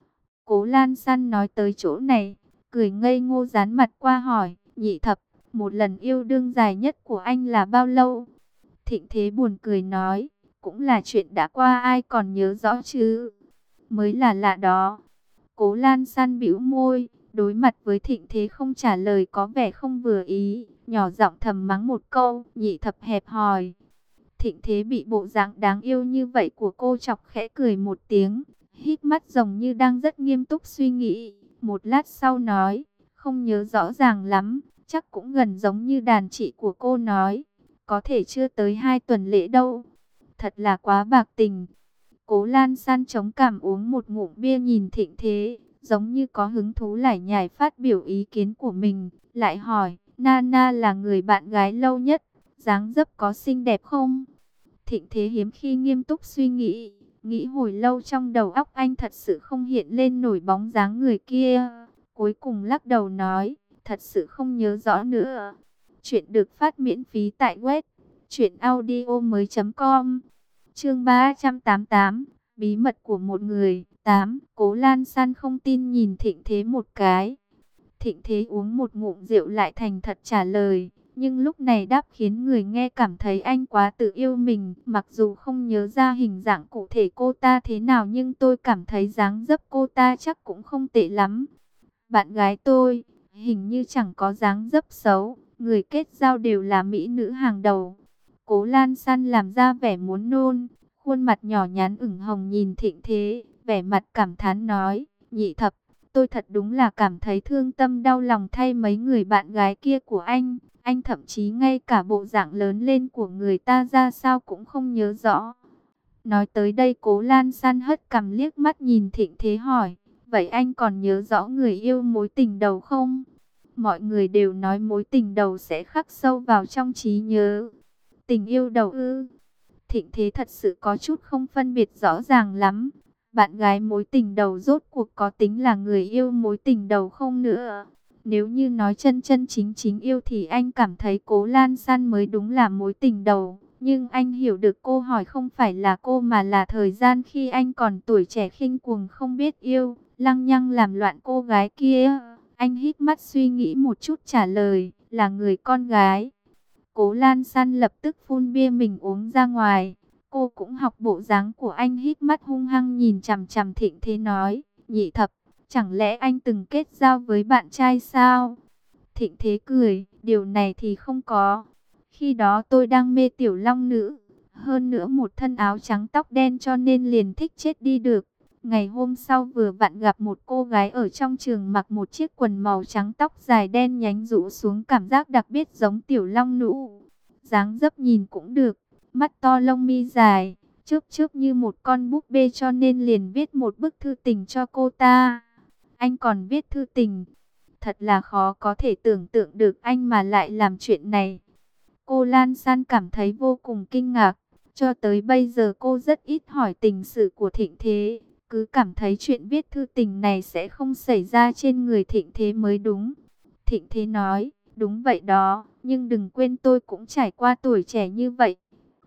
Cố Lan San nói tới chỗ này, cười ngây ngô dán mặt qua hỏi, Nhị Thập, một lần yêu đương dài nhất của anh là bao lâu? Thịnh Thế buồn cười nói, cũng là chuyện đã qua ai còn nhớ rõ chứ, mới là lạ đó. Cố Lan San bĩu môi, đối mặt với Thịnh Thế không trả lời có vẻ không vừa ý, nhỏ giọng thầm mắng một câu, Nhị Thập hẹp hòi. Thịnh Thế bị bộ dạng đáng yêu như vậy của cô chọc khẽ cười một tiếng, híp mắt giống như đang rất nghiêm túc suy nghĩ. Một lát sau nói, không nhớ rõ ràng lắm, chắc cũng gần giống như đàn chị của cô nói, có thể chưa tới hai tuần lễ đâu. Thật là quá bạc tình. Cố Lan San chống cằm uống một ngụm bia nhìn Thịnh Thế, giống như có hứng thú lải nhải phát biểu ý kiến của mình, lại hỏi, Nana là người bạn gái lâu nhất, dáng dấp có xinh đẹp không? Thịnh Thế hiếm khi nghiêm túc suy nghĩ, nghĩ hồi lâu trong đầu óc anh thật sự không hiện lên nổi bóng dáng người kia. Cuối cùng lắc đầu nói, thật sự không nhớ rõ nữa. Chuyện được phát miễn phí tại web truyện audio mới chấm com. Chương ba trăm tám mươi tám, bí mật của một người. Tám. Cố Lan San không tin nhìn Thịnh Thế một cái. Thịnh Thế uống một ngụm rượu lại thành thật trả lời, nhưng lúc này đáp khiến người nghe cảm thấy anh quá tự yêu mình. Mặc dù không nhớ ra hình dạng cụ thể cô ta thế nào, nhưng tôi cảm thấy dáng dấp cô ta chắc cũng không tệ lắm. Bạn gái tôi, hình như chẳng có dáng dấp xấu, người kết giao đều là mỹ nữ hàng đầu. Cố Lan San làm ra vẻ muốn nôn, khuôn mặt nhỏ nhắn ửng hồng nhìn Thịnh Thế, vẻ mặt cảm thán nói, Nhị Thập, tôi thật đúng là cảm thấy thương tâm đau lòng thay mấy người bạn gái kia của anh. Anh thậm chí ngay cả bộ dạng lớn lên của người ta ra sao cũng không nhớ rõ. Nói tới đây Cố Lan San hất cằm liếc mắt nhìn Thịnh Thế hỏi, vậy anh còn nhớ rõ người yêu mối tình đầu không? Mọi người đều nói mối tình đầu sẽ khắc sâu vào trong trí nhớ. Tình yêu đầu ư? Thịnh Thế thật sự có chút không phân biệt rõ ràng lắm. Bạn gái mối tình đầu rốt cuộc có tính là người yêu mối tình đầu không nữa? Nếu như nói chân chân chính chính yêu thì anh cảm thấy Cố Lan San mới đúng là mối tình đầu. Nhưng anh hiểu được cô hỏi không phải là cô mà là thời gian khi anh còn tuổi trẻ khinh cuồng không biết yêu, lăng nhăng làm loạn cô gái kia. Anh hít mắt suy nghĩ một chút trả lời, là người con gái. Cố Lan San lập tức phun bia mình uống ra ngoài. Cô cũng học bộ dáng của anh, hít mắt hung hăng nhìn chằm chằm Thịnh Thế nói, Nhị Thập, chẳng lẽ anh từng kết giao với bạn trai sao? Thịnh Thế cười, điều này thì không có. Khi đó tôi đang mê tiểu long nữ, hơn nữa một thân áo trắng tóc đen cho nên liền thích chết đi được. Ngày hôm sau vừa vặn gặp một cô gái ở trong trường mặc một chiếc quần màu trắng, tóc dài đen nhánh rũ xuống, cảm giác đặc biệt giống tiểu long nữ. Dáng dấp nhìn cũng được, mắt to lông mi dài, chớp chớp như một con búp bê, cho nên liền viết một bức thư tình cho cô ta. Anh còn viết thư tình? Thật là khó có thể tưởng tượng được anh mà lại làm chuyện này. Cô Lan San cảm thấy vô cùng kinh ngạc. Cho tới bây giờ cô rất ít hỏi tình sự của Thịnh Thế, cứ cảm thấy chuyện viết thư tình này sẽ không xảy ra trên người Thịnh Thế mới đúng. Thịnh Thế nói, đúng vậy đó, nhưng đừng quên tôi cũng trải qua tuổi trẻ như vậy.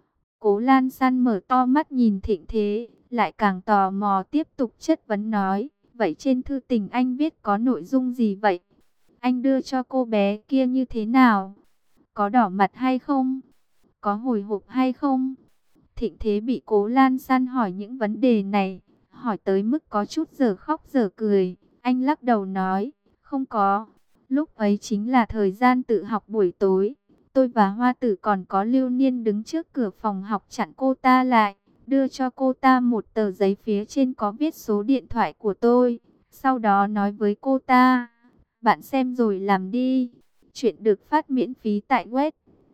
Cố Lan San mở to mắt nhìn Thịnh Thế, lại càng tò mò tiếp tục chất vấn nói, vậy trên thư tình anh viết có nội dung gì vậy? Anh đưa cho cô bé kia như thế nào? Có đỏ mặt hay không? Có hồi hộp hay không? Thịnh Thế bị Cố Lan San hỏi những vấn đề này, hỏi tới mức có chút giờ khóc giờ cười. Anh lắc đầu nói, không có. Lúc ấy chính là thời gian tự học buổi tối. Tôi và Hoa Tử còn có Lưu Niên đứng trước cửa phòng học chặn cô ta lại, đưa cho cô ta một tờ giấy, phía trên có viết số điện thoại của tôi. Sau đó nói với cô ta, bạn xem rồi làm đi. Chuyện được phát miễn phí tại web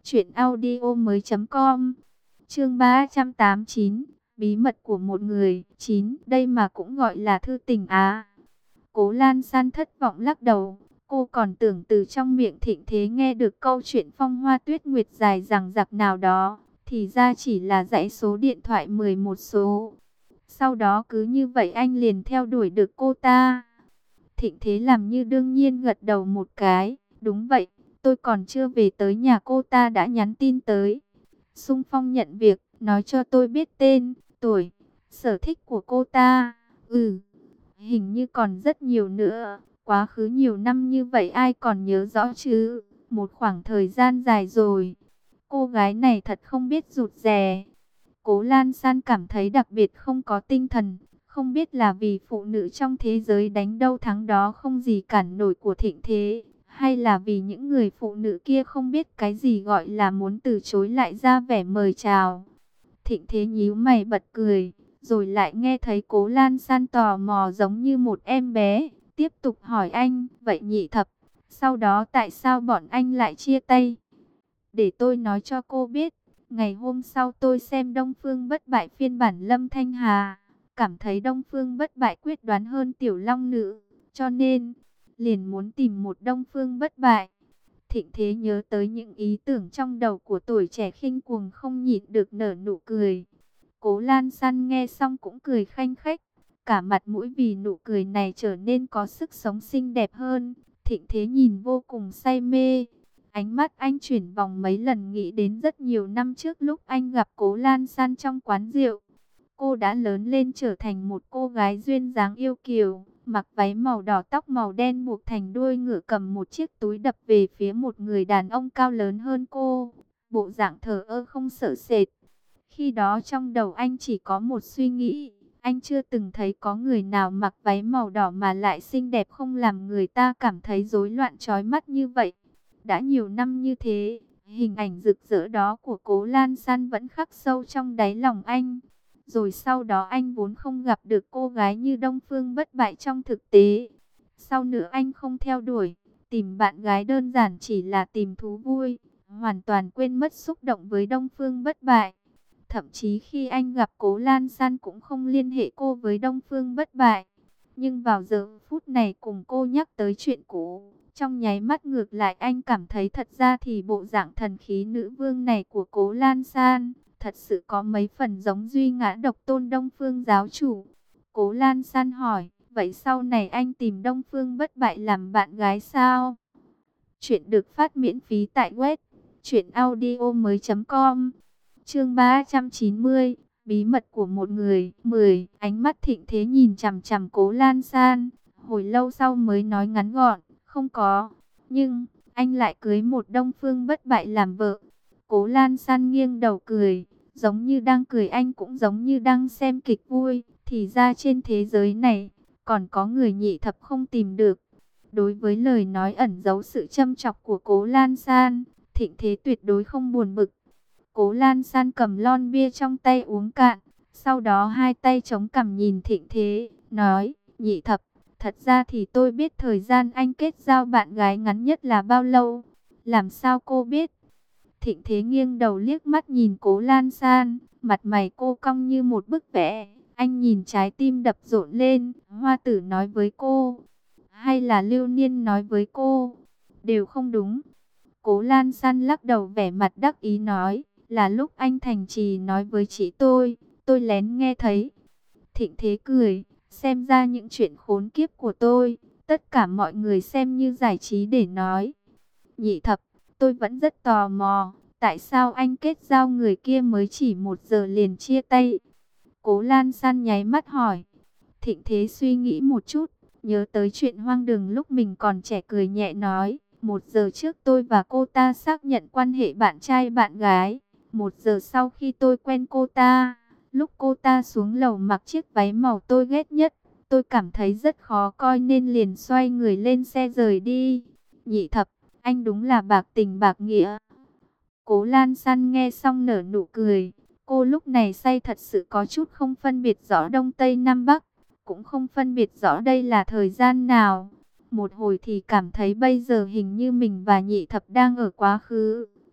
Chuyện audio mới com. Chương ba trăm tám mươi chín. Bí mật của một người. Chín. Đây mà cũng gọi là thư tình á. Cố Lan San thất vọng lắc đầu. Cô còn tưởng từ trong miệng Thịnh Thế nghe được câu chuyện phong hoa tuyết nguyệt dài dằng dặc nào đó. Thì ra chỉ là dãy số điện thoại mười một số. Sau đó cứ như vậy anh liền theo đuổi được cô ta. Thịnh Thế làm như đương nhiên gật đầu một cái. Đúng vậy, tôi còn chưa về tới nhà cô ta đã nhắn tin tới. Xung phong nhận việc, nói cho tôi biết tên, tuổi, sở thích của cô ta. Ừ, hình như còn rất nhiều nữa. Quá khứ nhiều năm như vậy ai còn nhớ rõ chứ. Một khoảng thời gian dài rồi. Cô gái này thật không biết rụt rè. Cố Lan San cảm thấy đặc biệt không có tinh thần. Không biết là vì phụ nữ trong thế giới đánh đâu thắng đó không gì cản nổi của Thịnh Thế, hay là vì những người phụ nữ kia không biết cái gì gọi là muốn từ chối lại ra vẻ mời chào. Thịnh Thế nhíu mày bật cười, rồi lại nghe thấy Cố Lan San tò mò giống như một em bé, tiếp tục hỏi anh, vậy Nhị Thập, sau đó tại sao bọn anh lại chia tay? Để tôi nói cho cô biết, ngày hôm sau tôi xem Đông Phương Bất Bại phiên bản Lâm Thanh Hà, cảm thấy Đông Phương Bất Bại quyết đoán hơn Tiểu Long Nữ, cho nên liền muốn tìm một Đông Phương Bất Bại. Thịnh Thế nhớ tới những ý tưởng trong đầu của tuổi trẻ khinh cuồng không nhịn được nở nụ cười. Cố Lan San nghe xong cũng cười khanh khách, cả mặt mũi vì nụ cười này trở nên có sức sống xinh đẹp hơn. Thịnh Thế nhìn vô cùng say mê. Ánh mắt anh chuyển vòng mấy lần nghĩ đến rất nhiều năm trước lúc anh gặp Cố Lan San trong quán rượu. Cô đã lớn lên trở thành một cô gái duyên dáng yêu kiều, mặc váy màu đỏ tóc màu đen buộc thành đuôi ngựa cầm một chiếc túi đập về phía một người đàn ông cao lớn hơn cô. Bộ dạng thờ ơ không sợ sệt. Khi đó trong đầu anh chỉ có một suy nghĩ, anh chưa từng thấy có người nào mặc váy màu đỏ mà lại xinh đẹp không làm người ta cảm thấy rối loạn chói mắt như vậy. Đã nhiều năm như thế, hình ảnh rực rỡ đó của Cố Lan San vẫn khắc sâu trong đáy lòng anh. Rồi sau đó anh vốn không gặp được cô gái như Đông Phương Bất Bại trong thực tế. Sau nữa anh không theo đuổi, tìm bạn gái đơn giản chỉ là tìm thú vui, hoàn toàn quên mất xúc động với Đông Phương Bất Bại. Thậm chí khi anh gặp Cố Lan San cũng không liên hệ cô với Đông Phương Bất Bại. Nhưng vào giờ phút này cùng cô nhắc tới chuyện cũ, trong nháy mắt ngược lại anh cảm thấy thật ra thì bộ dạng thần khí nữ vương này của Cố Lan San thật sự có mấy phần giống Duy Ngã Độc Tôn Đông Phương giáo chủ. Cố Lan San hỏi, vậy sau này anh tìm Đông Phương Bất Bại làm bạn gái sao? Chuyện được phát miễn phí tại web truyện audio mới com. Chương ba trăm chín mươi. Bí mật của một người. Mười. Ánh mắt Thịnh Thế nhìn chằm chằm Cố Lan San, hồi lâu sau mới nói ngắn gọn, không có. Nhưng anh lại cưới một Đông Phương Bất Bại làm vợ. Cố Lan San nghiêng đầu cười, giống như đang cười anh cũng giống như đang xem kịch vui. Thì ra trên thế giới này còn có người Nhị Thập không tìm được. Đối với lời nói ẩn giấu sự châm chọc của Cố Lan San, Thịnh Thế tuyệt đối không buồn bực. Cố Lan San cầm lon bia trong tay uống cạn, sau đó hai tay chống cằm nhìn Thịnh Thế, nói, Nhị Thập, thật ra thì tôi biết thời gian anh kết giao bạn gái ngắn nhất là bao lâu. Làm sao cô biết? Thịnh Thế nghiêng đầu liếc mắt nhìn Cố Lan San, mặt mày cô cong như một bức vẽ. Anh nhìn trái tim đập rộn lên, Hoa Tử nói với cô, hay là Lưu Niên nói với cô, đều không đúng. Cố Lan San lắc đầu vẻ mặt đắc ý nói, là lúc anh Thành Trì nói với chị tôi, tôi lén nghe thấy. Thịnh Thế cười, xem ra những chuyện khốn kiếp của tôi, tất cả mọi người xem như giải trí để nói. Nhị Thập, tôi vẫn rất tò mò, tại sao anh kết giao người kia mới chỉ một giờ liền chia tay? Cố Lan San nháy mắt hỏi. Thịnh Thế suy nghĩ một chút, nhớ tới chuyện hoang đường lúc mình còn trẻ cười nhẹ nói, một giờ trước tôi và cô ta xác nhận quan hệ bạn trai bạn gái. Một giờ sau khi tôi quen cô ta, lúc cô ta xuống lầu mặc chiếc váy màu tôi ghét nhất, tôi cảm thấy rất khó coi nên liền xoay người lên xe rời đi. Nhị Thập, anh đúng là bạc tình bạc nghĩa. Cố Lan San nghe xong nở nụ cười. Cô lúc này say thật sự có chút không phân biệt rõ Đông Tây Nam Bắc, cũng không phân biệt rõ đây là thời gian nào. Một hồi thì cảm thấy bây giờ hình như mình và Nhị Thập đang ở quá khứ,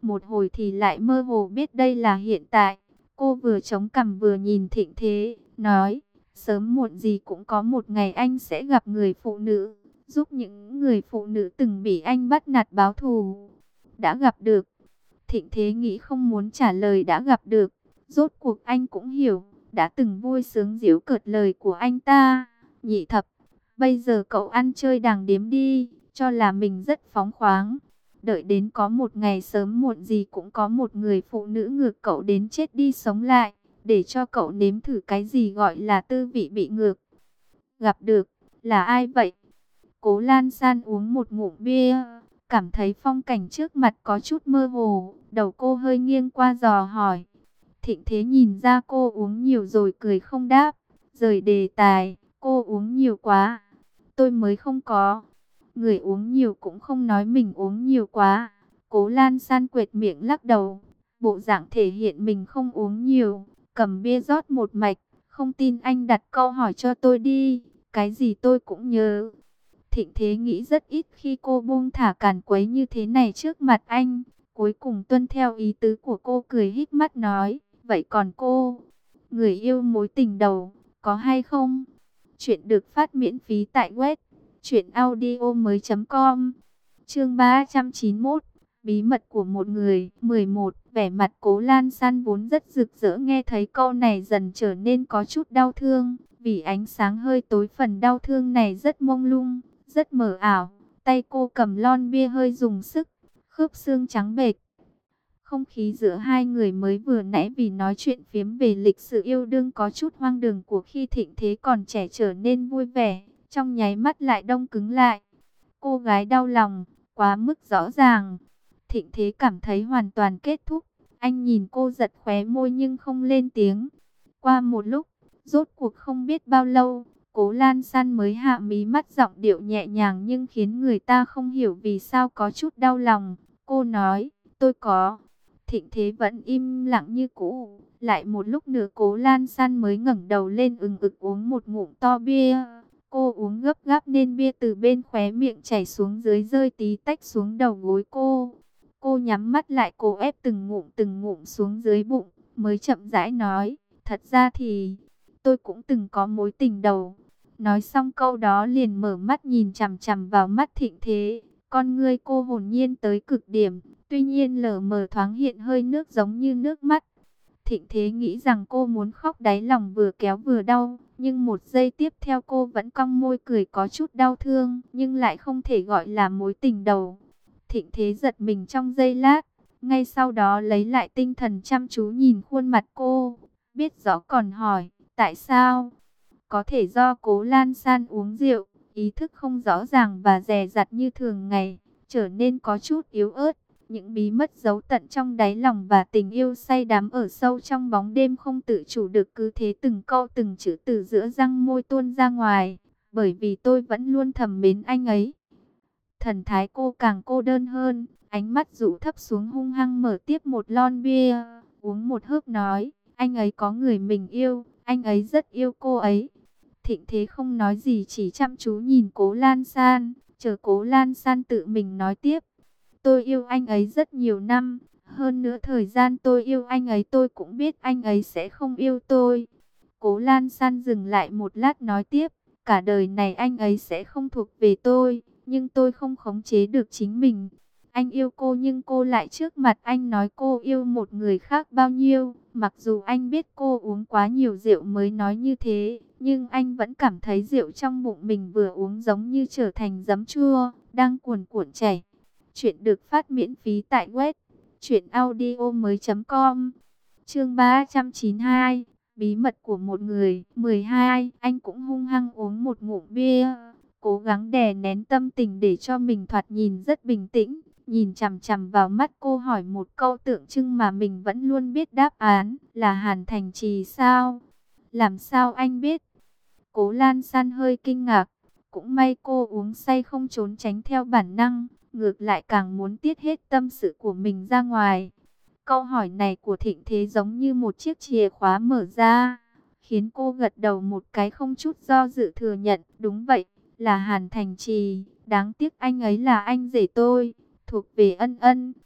một hồi thì lại mơ hồ biết đây là hiện tại. Cô vừa chống cằm vừa nhìn Thịnh Thế, nói, sớm muộn gì cũng có một ngày anh sẽ gặp người phụ nữ, giúp những người phụ nữ từng bị anh bắt nạt báo thù. Đã gặp được. Thịnh Thế nghĩ không muốn trả lời đã gặp được. Rốt cuộc anh cũng hiểu, đã từng vui sướng giễu cợt lời của anh ta. Nhị thập, bây giờ cậu ăn chơi đàng điếm đi, cho là mình rất phóng khoáng. Đợi đến có một ngày sớm muộn gì cũng có một người phụ nữ ngược cậu đến chết đi sống lại, để cho cậu nếm thử cái gì gọi là tư vị bị ngược. Gặp được, là ai vậy? Cố Lan San uống một ngụm bia, cảm thấy phong cảnh trước mặt có chút mơ hồ, đầu cô hơi nghiêng qua dò hỏi. Thịnh Thế nhìn ra cô uống nhiều rồi cười không đáp, rời đề tài, cô uống nhiều quá. Tôi mới không có. Người uống nhiều cũng không nói mình uống nhiều quá. Cố Lan San quệt miệng lắc đầu, bộ dạng thể hiện mình không uống nhiều, cầm bia rót một mạch. Không tin anh đặt câu hỏi cho tôi đi, cái gì tôi cũng nhớ. Thịnh Thế nghĩ rất ít khi cô buông thả càn quấy như thế này trước mặt anh. Cuối cùng tuân theo ý tứ của cô, cười híp mắt nói, vậy còn cô, người yêu mối tình đầu, có hay không? Chuyện được phát miễn phí tại web truyệnaudiomoi chấm com. Chương ba trăm chín mươi mốt, bí mật của một người. mười một, vẻ mặt Cố Lan San vốn rất rực rỡ, nghe thấy câu này dần trở nên có chút đau thương, vì ánh sáng hơi tối, phần đau thương này rất mông lung, rất mờ ảo. Tay cô cầm lon bia hơi dùng sức, khớp xương trắng bệch. Không khí giữa hai người mới vừa nãy vì nói chuyện phiếm về lịch sử yêu đương có chút hoang đường của khi Thịnh Thế còn trẻ trở nên vui vẻ, trong nháy mắt lại đông cứng lại. Cô gái đau lòng, quá mức rõ ràng. Thịnh Thế cảm thấy hoàn toàn kết thúc. Anh nhìn cô giật khóe môi nhưng không lên tiếng. Qua một lúc, rốt cuộc không biết bao lâu, Cố Lan San mới hạ mí mắt, giọng điệu nhẹ nhàng nhưng khiến người ta không hiểu vì sao có chút đau lòng. Cô nói, tôi có. Thịnh Thế vẫn im lặng như cũ. Lại một lúc nữa Cố Lan San mới ngẩng đầu lên, ừng ực uống một ngụm to bia. Cô uống gấp gáp nên bia từ bên khóe miệng chảy xuống dưới, rơi tí tách xuống đầu gối cô. Cô nhắm mắt lại, cố ép từng ngụm từng ngụm xuống dưới bụng, mới chậm rãi nói, thật ra thì tôi cũng từng có mối tình đầu. Nói xong câu đó liền mở mắt nhìn chằm chằm vào mắt Thịnh Thế. Con ngươi cô hồn nhiên tới cực điểm, tuy nhiên lờ mờ thoáng hiện hơi nước giống như nước mắt. Thịnh Thế nghĩ rằng cô muốn khóc, đáy lòng vừa kéo vừa đau, nhưng một giây tiếp theo cô vẫn cong môi cười có chút đau thương, nhưng lại không thể gọi là mối tình đầu. Thịnh Thế giật mình trong giây lát, ngay sau đó lấy lại tinh thần chăm chú nhìn khuôn mặt cô, biết rõ còn hỏi, tại sao? Có thể do Cố Lan San uống rượu, ý thức không rõ ràng và dè dặt như thường ngày, trở nên có chút yếu ớt. Những bí mật giấu tận trong đáy lòng và tình yêu say đắm ở sâu trong bóng đêm không tự chủ được cứ thế từng câu từng chữ từ giữa răng môi tuôn ra ngoài. Bởi vì tôi vẫn luôn thầm mến anh ấy. Thần thái cô càng cô đơn hơn, ánh mắt rũ thấp xuống, hung hăng mở tiếp một lon bia, uống một hớp nói, anh ấy có người mình yêu, anh ấy rất yêu cô ấy. Thịnh Thế không nói gì, chỉ chăm chú nhìn Cố Lan San, chờ Cố Lan San tự mình nói tiếp. Tôi yêu anh ấy rất nhiều năm, hơn nữa thời gian tôi yêu anh ấy tôi cũng biết anh ấy sẽ không yêu tôi. Cố Lan San dừng lại một lát nói tiếp, cả đời này anh ấy sẽ không thuộc về tôi, nhưng tôi không khống chế được chính mình. Anh yêu cô nhưng cô lại trước mặt anh nói cô yêu một người khác bao nhiêu. Mặc dù anh biết cô uống quá nhiều rượu mới nói như thế, nhưng anh vẫn cảm thấy rượu trong bụng mình vừa uống giống như trở thành giấm chua, đang cuồn cuộn chảy. Chuyện được phát miễn phí tại web truyệnaudiomoi chấm com. Chương ba trăm chín mươi hai, bí mật của một người. mười hai, anh cũng hung hăng uống một ngụm bia, cố gắng đè nén tâm tình để cho mình thoạt nhìn rất bình tĩnh, nhìn chằm chằm vào mắt cô hỏi một câu tượng trưng mà mình vẫn luôn biết đáp án, là Hàn Thành Trì sao? Làm sao anh biết? Cố Lan San hơi kinh ngạc, cũng may cô uống say không trốn tránh theo bản năng, ngược lại càng muốn tiết hết tâm sự của mình ra ngoài. Câu hỏi này của Thịnh Thế giống như một chiếc chìa khóa mở ra, khiến cô gật đầu một cái không chút do dự thừa nhận, đúng vậy, là Hàn Thành Trì, đáng tiếc anh ấy là anh rể tôi, thuộc về Ân Ân.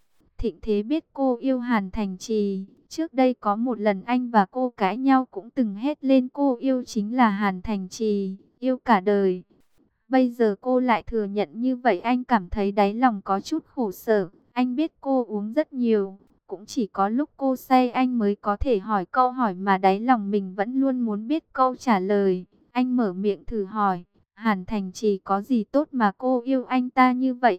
Thịnh Thế biết cô yêu Hàn Thành Trì. Trước đây có một lần anh và cô cãi nhau cũng từng hét lên cô yêu chính là Hàn Thành Trì, yêu cả đời. Bây giờ cô lại thừa nhận như vậy, anh cảm thấy đáy lòng có chút khổ sở. Anh biết cô uống rất nhiều, cũng chỉ có lúc cô say anh mới có thể hỏi câu hỏi mà đáy lòng mình vẫn luôn muốn biết câu trả lời. Anh mở miệng thử hỏi, Hàn Thành Trì có gì tốt mà cô yêu anh ta như vậy?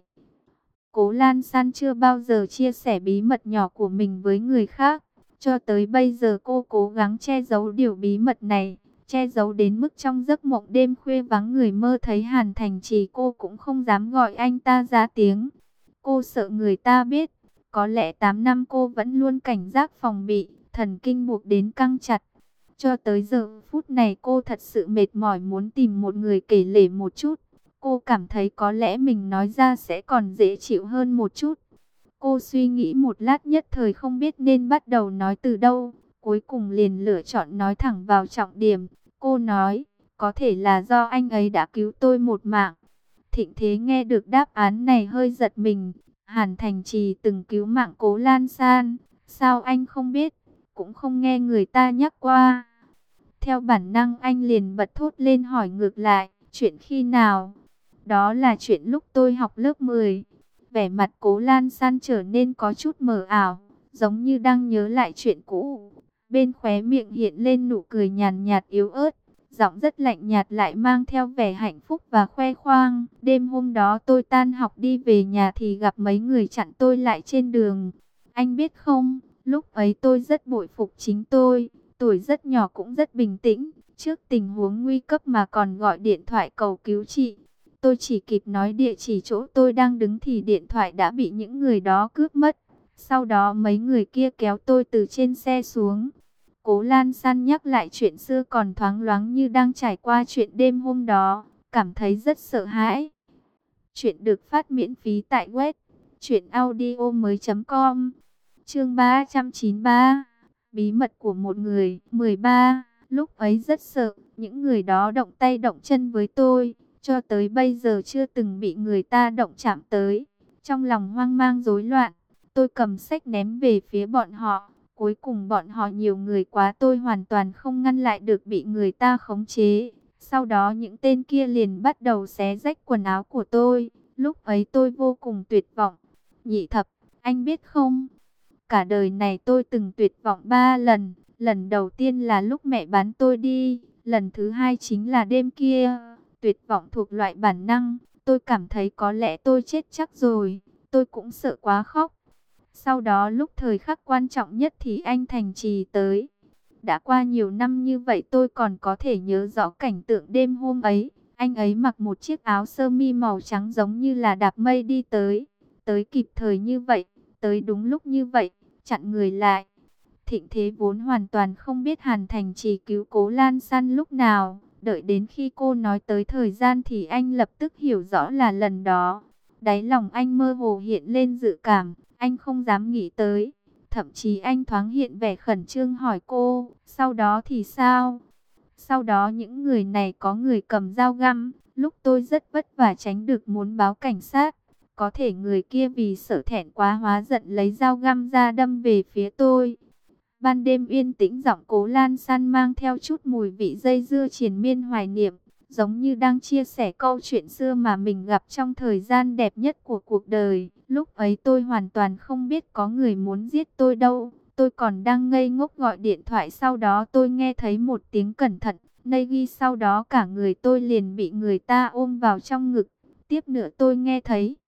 Cố Lan San chưa bao giờ chia sẻ bí mật nhỏ của mình với người khác. Cho tới bây giờ cô cố gắng che giấu điều bí mật này. Che giấu đến mức trong giấc mộng đêm khuya vắng người mơ thấy Hàn Thành Trì cô cũng không dám gọi anh ta ra tiếng. Cô sợ người ta biết. Có lẽ tám năm cô vẫn luôn cảnh giác phòng bị, thần kinh buộc đến căng chặt. Cho tới giờ phút này cô thật sự mệt mỏi muốn tìm một người kể lể một chút. Cô cảm thấy có lẽ mình nói ra sẽ còn dễ chịu hơn một chút. Cô suy nghĩ một lát nhất thời không biết nên bắt đầu nói từ đâu. Cuối cùng liền lựa chọn nói thẳng vào trọng điểm. Cô nói, có thể là do anh ấy đã cứu tôi một mạng. Thịnh Thế nghe được đáp án này hơi giật mình. Hàn Thành Trì từng cứu mạng Cố Lan San. Sao anh không biết? Cũng không nghe người ta nhắc qua. Theo bản năng anh liền bật thốt lên hỏi ngược lại. Chuyện khi nào? Đó là chuyện lúc tôi học lớp mười. Vẻ mặt Cố Lan San trở nên có chút mờ ảo, giống như đang nhớ lại chuyện cũ. Bên khóe miệng hiện lên nụ cười nhàn nhạt yếu ớt, giọng rất lạnh nhạt lại mang theo vẻ hạnh phúc và khoe khoang. Đêm hôm đó tôi tan học đi về nhà thì gặp mấy người chặn tôi lại trên đường. Anh biết không, lúc ấy tôi rất bội phục chính tôi, tuổi rất nhỏ cũng rất bình tĩnh. Trước tình huống nguy cấp mà còn gọi điện thoại cầu cứu chị. Tôi chỉ kịp nói địa chỉ chỗ tôi đang đứng thì điện thoại đã bị những người đó cướp mất. Sau đó mấy người kia kéo tôi từ trên xe xuống. Cố Lan San nhắc lại chuyện xưa còn thoáng loáng như đang trải qua chuyện đêm hôm đó. Cảm thấy rất sợ hãi. Chuyện được phát miễn phí tại web truyệnaudiomoi chấm com. Chương ba trăm chín mươi ba. Bí mật của một người. mười ba. Lúc ấy rất sợ, những người đó động tay động chân với tôi. Cho tới bây giờ chưa từng bị người ta động chạm tới. Trong lòng hoang mang rối loạn, tôi cầm sách ném về phía bọn họ. Cuối cùng bọn họ nhiều người quá tôi hoàn toàn không ngăn lại được bị người ta khống chế. Sau đó những tên kia liền bắt đầu xé rách quần áo của tôi. Lúc ấy tôi vô cùng tuyệt vọng. Nhị thập, anh biết không? Cả đời này tôi từng tuyệt vọng ba lần. Lần đầu tiên là lúc mẹ bán tôi đi. Lần thứ hai chính là đêm kia. Tuyệt vọng thuộc loại bản năng. Tôi cảm thấy có lẽ tôi chết chắc rồi. Tôi cũng sợ quá khóc. Sau đó lúc thời khắc quan trọng nhất thì anh Thành Trì tới. Đã qua nhiều năm như vậy tôi còn có thể nhớ rõ cảnh tượng đêm hôm ấy. Anh ấy mặc một chiếc áo sơ mi màu trắng giống như là đạp mây đi tới. Tới kịp thời như vậy. Tới đúng lúc như vậy. Chặn người lại. Thịnh Thế vốn hoàn toàn không biết Hàn Thành Trì cứu Cố Lan San lúc nào. Đợi đến khi cô nói tới thời gian thì anh lập tức hiểu rõ là lần đó. Đáy lòng anh mơ hồ hiện lên dự cảm. Anh không dám nghĩ tới. Thậm chí anh thoáng hiện vẻ khẩn trương hỏi cô. Sau đó thì sao? Sau đó những người này có người cầm dao găm. Lúc tôi rất vất vả tránh được muốn báo cảnh sát. Có thể người kia vì sợ thẹn quá hóa giận lấy dao găm ra đâm về phía tôi. Ban đêm yên tĩnh giọng Cố Lan San mang theo chút mùi vị dây dưa triền miên hoài niệm. Giống như đang chia sẻ câu chuyện xưa mà mình gặp trong thời gian đẹp nhất của cuộc đời. Lúc ấy tôi hoàn toàn không biết có người muốn giết tôi đâu. Tôi còn đang ngây ngốc gọi điện thoại, sau đó tôi nghe thấy một tiếng cẩn thận. Nay ghi sau đó cả người tôi liền bị người ta ôm vào trong ngực. Tiếp nữa tôi nghe thấy